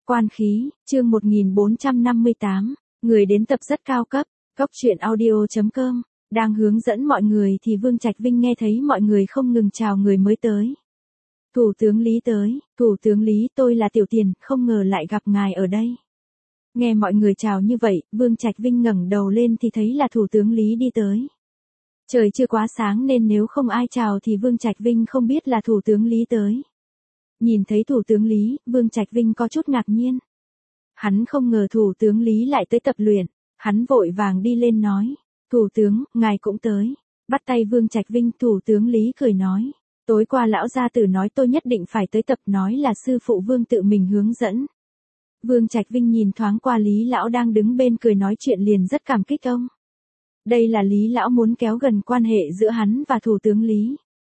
Quan khí, chương 1458, người đến tập rất cao cấp, Cốc truyện audio.com, đang hướng dẫn mọi người thì Vương Trạch Vinh nghe thấy mọi người không ngừng chào người mới tới. Thủ tướng Lý tới, Thủ tướng Lý tôi là Tiểu Tiền, không ngờ lại gặp ngài ở đây. Nghe mọi người chào như vậy, Vương Trạch Vinh ngẩng đầu lên thì thấy là Thủ tướng Lý đi tới. Trời chưa quá sáng nên nếu không ai chào thì Vương Trạch Vinh không biết là Thủ tướng Lý tới. Nhìn thấy Thủ tướng Lý, Vương Trạch Vinh có chút ngạc nhiên. Hắn không ngờ Thủ tướng Lý lại tới tập luyện, hắn vội vàng đi lên nói, Thủ tướng, ngài cũng tới. Bắt tay Vương Trạch Vinh, Thủ tướng Lý cười nói, tối qua lão gia tử nói tôi nhất định phải tới tập, nói là sư phụ Vương tự mình hướng dẫn. Vương Trạch Vinh nhìn thoáng qua Lý lão đang đứng bên cười nói chuyện liền rất cảm kích ông. Đây là Lý lão muốn kéo gần quan hệ giữa hắn và Thủ tướng Lý.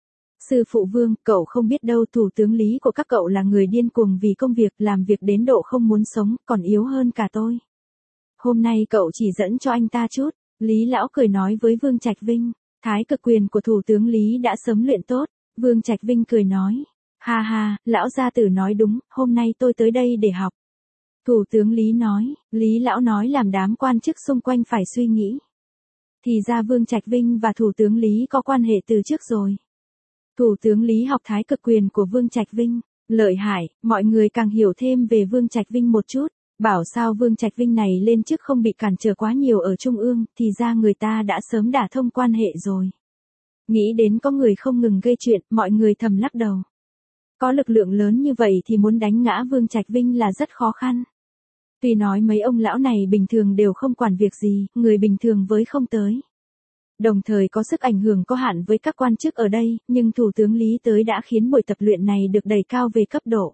Sư phụ Vương, cậu không biết đâu, Thủ tướng Lý của các cậu là người điên cuồng vì công việc, làm việc đến độ không muốn sống, còn yếu hơn cả tôi. Hôm nay cậu chỉ dẫn cho anh ta chút. Lý lão cười nói với Vương Trạch Vinh, thái cực quyền của Thủ tướng Lý đã sớm luyện tốt. Vương Trạch Vinh cười nói, ha ha, lão gia tử nói đúng, hôm nay tôi tới đây để học. Thủ tướng Lý nói, Lý lão nói làm đám quan chức xung quanh phải suy nghĩ. Thì ra Vương Trạch Vinh và Thủ tướng Lý có quan hệ từ trước rồi. Thủ tướng Lý học thái cực quyền của Vương Trạch Vinh, lợi hại, mọi người càng hiểu thêm về Vương Trạch Vinh một chút, bảo sao Vương Trạch Vinh này lên chức không bị cản trở quá nhiều ở Trung ương, thì ra người ta đã sớm đả thông quan hệ rồi. Nghĩ đến có người không ngừng gây chuyện, mọi người thầm lắc đầu. Có lực lượng lớn như vậy thì muốn đánh ngã Vương Trạch Vinh là rất khó khăn. Tuy nói mấy ông lão này bình thường đều không quản việc gì, người bình thường với không tới. Đồng thời có sức ảnh hưởng có hạn với các quan chức ở đây, nhưng Thủ tướng Lý tới đã khiến buổi tập luyện này được đẩy cao về cấp độ.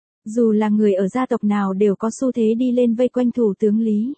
Dù là người ở gia tộc nào đều có xu thế đi lên vây quanh Thủ tướng Lý.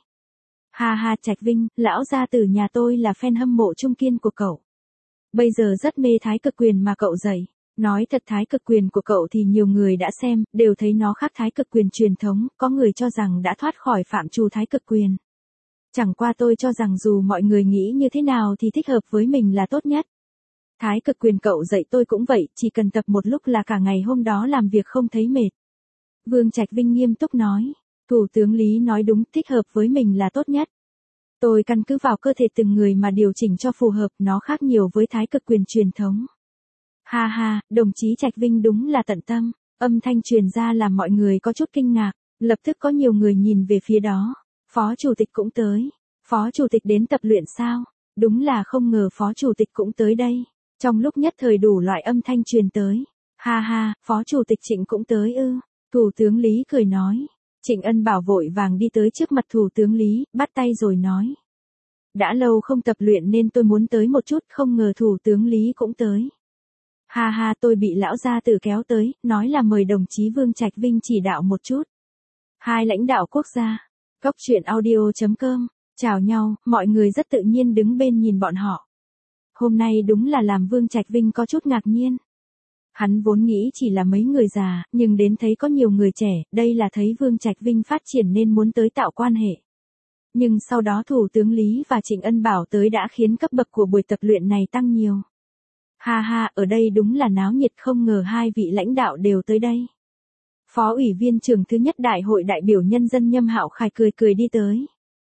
Ha ha Trạch Vinh, lão gia tử nhà tôi là fan hâm mộ trung kiên của cậu. Bây giờ rất mê thái cực quyền mà cậu dạy. Nói thật thái cực quyền của cậu thì nhiều người đã xem, đều thấy nó khác thái cực quyền truyền thống, có người cho rằng đã thoát khỏi phạm trù thái cực quyền. Chẳng qua tôi cho rằng dù mọi người nghĩ như thế nào thì thích hợp với mình là tốt nhất. Thái cực quyền cậu dạy tôi cũng vậy, chỉ cần tập một lúc là cả ngày hôm đó làm việc không thấy mệt. Vương Trạch Vinh nghiêm túc nói, Thủ tướng Lý nói đúng, thích hợp với mình là tốt nhất. Tôi căn cứ vào cơ thể từng người mà điều chỉnh cho phù hợp, nó khác nhiều với thái cực quyền truyền thống. Ha ha, đồng chí Trạch Vinh đúng là tận tâm, âm thanh truyền ra làm mọi người có chút kinh ngạc, lập tức có nhiều người nhìn về phía đó. Phó Chủ tịch cũng tới. Phó Chủ tịch đến tập luyện sao? Đúng là không ngờ Phó Chủ tịch cũng tới đây. Trong lúc nhất thời đủ loại âm thanh truyền tới. Ha ha, Phó Chủ tịch Trịnh cũng tới ư. Thủ tướng Lý cười nói. Trịnh Ân Bảo vội vàng đi tới trước mặt Thủ tướng Lý, bắt tay rồi nói. Đã lâu không tập luyện nên tôi muốn tới một chút, không ngờ Thủ tướng Lý cũng tới. Ha ha, tôi bị lão gia tử kéo tới, nói là mời đồng chí Vương Trạch Vinh chỉ đạo một chút. Hai lãnh đạo quốc gia. Cốc truyện audio.com, chào nhau, mọi người rất tự nhiên đứng bên nhìn bọn họ. Hôm nay đúng là làm Vương Trạch Vinh có chút ngạc nhiên. Hắn vốn nghĩ chỉ là mấy người già, nhưng đến thấy có nhiều người trẻ, đây là thấy Vương Trạch Vinh phát triển nên muốn tới tạo quan hệ. Nhưng sau đó Thủ tướng Lý và Trịnh Ân Bảo tới đã khiến cấp bậc của buổi tập luyện này tăng nhiều. Ha ha, ở đây đúng là náo nhiệt, không ngờ hai vị lãnh đạo đều tới đây. Phó ủy viên trưởng thứ nhất Đại hội đại biểu nhân dân Nhâm Hạo Khải cười cười đi tới.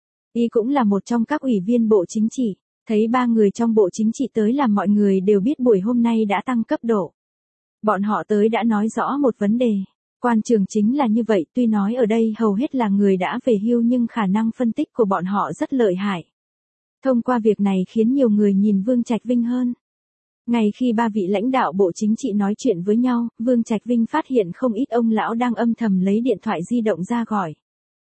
Y cũng là một trong các ủy viên Bộ Chính trị, thấy ba người trong Bộ Chính trị tới làm mọi người đều biết buổi hôm nay đã tăng cấp độ. Bọn họ tới đã nói rõ một vấn đề. Quan trường chính là như vậy, tuy nói ở đây hầu hết là người đã về hưu nhưng khả năng phân tích của bọn họ rất lợi hại. Thông qua việc này khiến nhiều người nhìn Vương Trạch Vinh hơn. Ngay khi ba vị lãnh đạo Bộ Chính trị nói chuyện với nhau, Vương Trạch Vinh phát hiện không ít ông lão đang âm thầm lấy điện thoại di động ra gọi.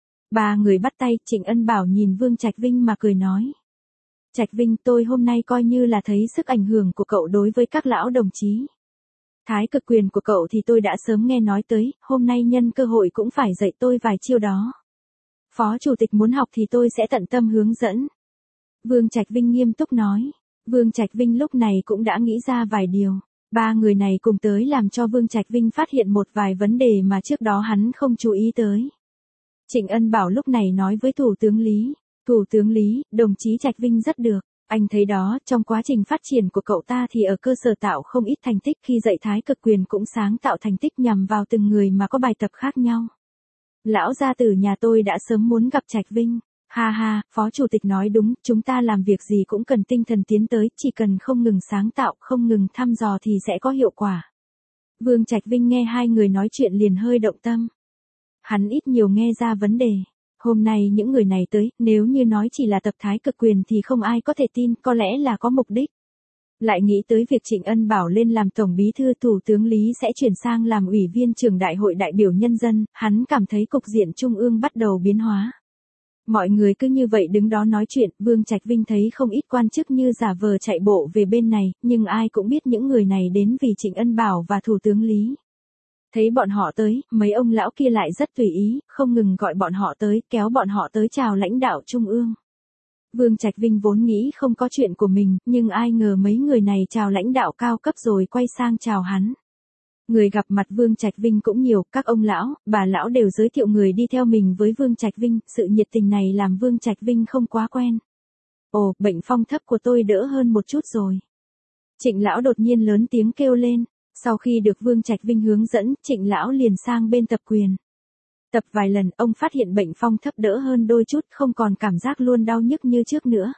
Ba người bắt tay, Trịnh Ân Bảo nhìn Vương Trạch Vinh mà cười nói. Trạch Vinh, tôi hôm nay coi như là thấy sức ảnh hưởng của cậu đối với các lão đồng chí. Thái cực quyền của cậu thì tôi đã sớm nghe nói tới, hôm nay nhân cơ hội cũng phải dạy tôi vài chiêu đó. Phó Chủ tịch muốn học thì tôi sẽ tận tâm hướng dẫn. Vương Trạch Vinh nghiêm túc nói. Vương Trạch Vinh lúc này cũng đã nghĩ ra vài điều. Ba người này cùng tới làm cho Vương Trạch Vinh phát hiện một vài vấn đề mà trước đó hắn không chú ý tới. Trịnh Ân Bảo lúc này nói với Thủ tướng Lý. Thủ tướng Lý, đồng chí Trạch Vinh rất được. Anh thấy đó, trong quá trình phát triển của cậu ta thì ở cơ sở tạo không ít thành tích, khi dạy thái cực quyền cũng sáng tạo thành tích nhằm vào từng người mà có bài tập khác nhau. Lão gia tử nhà tôi đã sớm muốn gặp Trạch Vinh. Ha ha, phó chủ tịch nói đúng, chúng ta làm việc gì cũng cần tinh thần tiến tới, chỉ cần không ngừng sáng tạo, không ngừng thăm dò thì sẽ có hiệu quả. Vương Trạch Vinh nghe hai người nói chuyện liền hơi động tâm. Hắn ít nhiều nghe ra vấn đề. Hôm nay những người này tới, nếu như nói chỉ là tập thái cực quyền thì không ai có thể tin, có lẽ là có mục đích. Lại nghĩ tới việc Trịnh Ân Bảo lên làm tổng bí thư, thủ tướng Lý sẽ chuyển sang làm ủy viên trưởng đại hội đại biểu nhân dân, hắn cảm thấy cục diện trung ương bắt đầu biến hóa. Mọi người cứ như vậy đứng đó nói chuyện, Vương Trạch Vinh thấy không ít quan chức như giả vờ chạy bộ về bên này, nhưng ai cũng biết những người này đến vì Trịnh Ân Bảo và thủ tướng Lý. Thấy bọn họ tới, mấy ông lão kia lại rất tùy ý, không ngừng gọi bọn họ tới, kéo bọn họ tới chào lãnh đạo trung ương. Vương Trạch Vinh vốn nghĩ không có chuyện của mình, nhưng ai ngờ mấy người này chào lãnh đạo cao cấp rồi quay sang chào hắn. Người gặp mặt Vương Trạch Vinh cũng nhiều, các ông lão, bà lão đều giới thiệu người đi theo mình với Vương Trạch Vinh, sự nhiệt tình này làm Vương Trạch Vinh không quá quen. Ồ, bệnh phong thấp của tôi đỡ hơn một chút rồi. Trịnh lão đột nhiên lớn tiếng kêu lên, sau khi được Vương Trạch Vinh hướng dẫn, Trịnh lão liền sang bên tập quyền. Tập vài lần, ông phát hiện bệnh phong thấp đỡ hơn đôi chút, không còn cảm giác luôn đau nhức như trước nữa.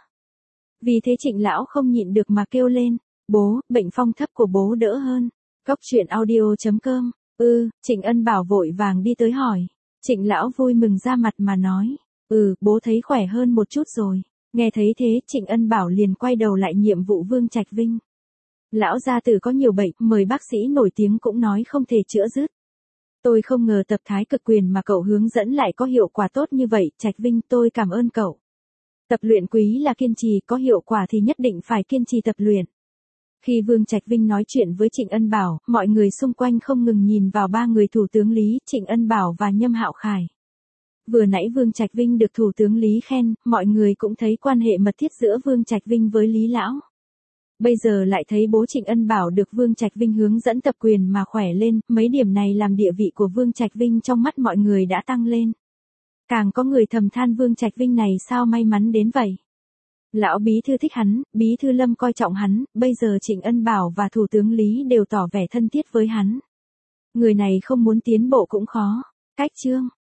Vì thế Trịnh lão không nhịn được mà kêu lên, bố, bệnh phong thấp của bố đỡ hơn. Cốc truyện audio.com. Trịnh Ân Bảo vội vàng đi tới hỏi. Trịnh lão vui mừng ra mặt mà nói. Bố thấy khỏe hơn một chút rồi. Nghe thấy thế, Trịnh Ân Bảo liền quay đầu lại nhiệm vụ Vương Trạch Vinh. Lão gia tử có nhiều bệnh, mời bác sĩ nổi tiếng cũng nói không thể chữa dứt. Tôi không ngờ tập thái cực quyền mà cậu hướng dẫn lại có hiệu quả tốt như vậy, Trạch Vinh, tôi cảm ơn cậu. Tập luyện quý là kiên trì, có hiệu quả thì nhất định phải kiên trì tập luyện. Khi Vương Trạch Vinh nói chuyện với Trịnh Ân Bảo, mọi người xung quanh không ngừng nhìn vào ba người thủ tướng Lý, Trịnh Ân Bảo và Nhâm Hạo Khải. Vừa nãy Vương Trạch Vinh được thủ tướng Lý khen, mọi người cũng thấy quan hệ mật thiết giữa Vương Trạch Vinh với Lý lão. Bây giờ lại thấy bố Trịnh Ân Bảo được Vương Trạch Vinh hướng dẫn tập quyền mà khỏe lên, mấy điểm này làm địa vị của Vương Trạch Vinh trong mắt mọi người đã tăng lên. Càng có người thầm than Vương Trạch Vinh này sao may mắn đến vậy. Lão bí thư thích hắn, bí thư Lâm coi trọng hắn, bây giờ Trịnh Ân Bảo và thủ tướng Lý đều tỏ vẻ thân thiết với hắn. Người này không muốn tiến bộ cũng khó. Cách chương